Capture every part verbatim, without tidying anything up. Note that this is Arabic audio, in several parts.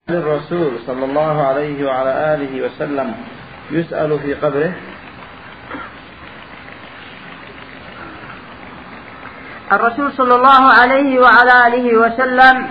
الرسول صلى الله عليه وعلى آله وسلم يسأل في قبره؟ الرسول صلى الله عليه وعلى آله وسلم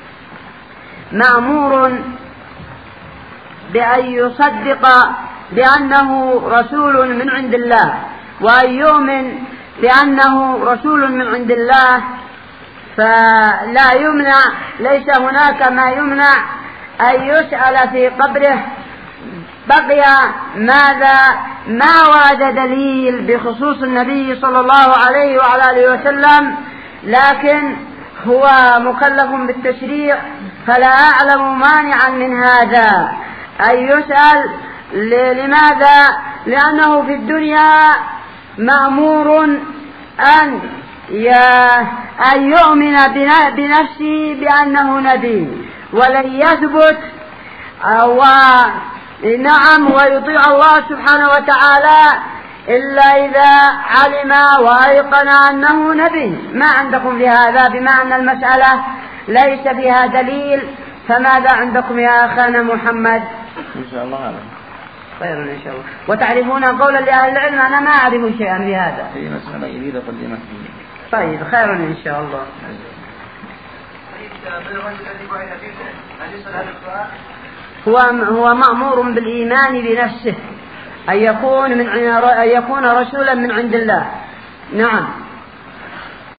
مأمور بأن يصدق بأنه رسول من عند الله، وأن يؤمن بأنه رسول من عند الله، فلا يمنع، ليس هناك ما يمنع أن يسأل في قبره. بقي ماذا ما ورد دليل بخصوص النبي صلى الله عليه وعلى آله وسلم، لكن هو مكلف بالتشريع، فلا أعلم مانعا من هذا أن يسأل. لماذا؟ لأنه في الدنيا مأمور أن أن يؤمن بنفسه بأنه نبي، ولن يثبت ونعم ويطيع الله سبحانه وتعالى إلا إذا علم وأيقن أنه نبي. ما عندكم في هذا؟ بما أن المسألة ليس فيها دليل، فماذا عندكم يا أخانا محمد؟ إن شاء الله هذا خير إن شاء الله. وتعرفون قولا لأهل العلم؟ أنا ما أعرف شيئا في هذا. هي مسألة جديدة قدمت فيه. طيب خير إن شاء الله. هو هو مأمور بالإيمان بنفسه، أن يكون من أن يكون رسولا من عند الله. نعم.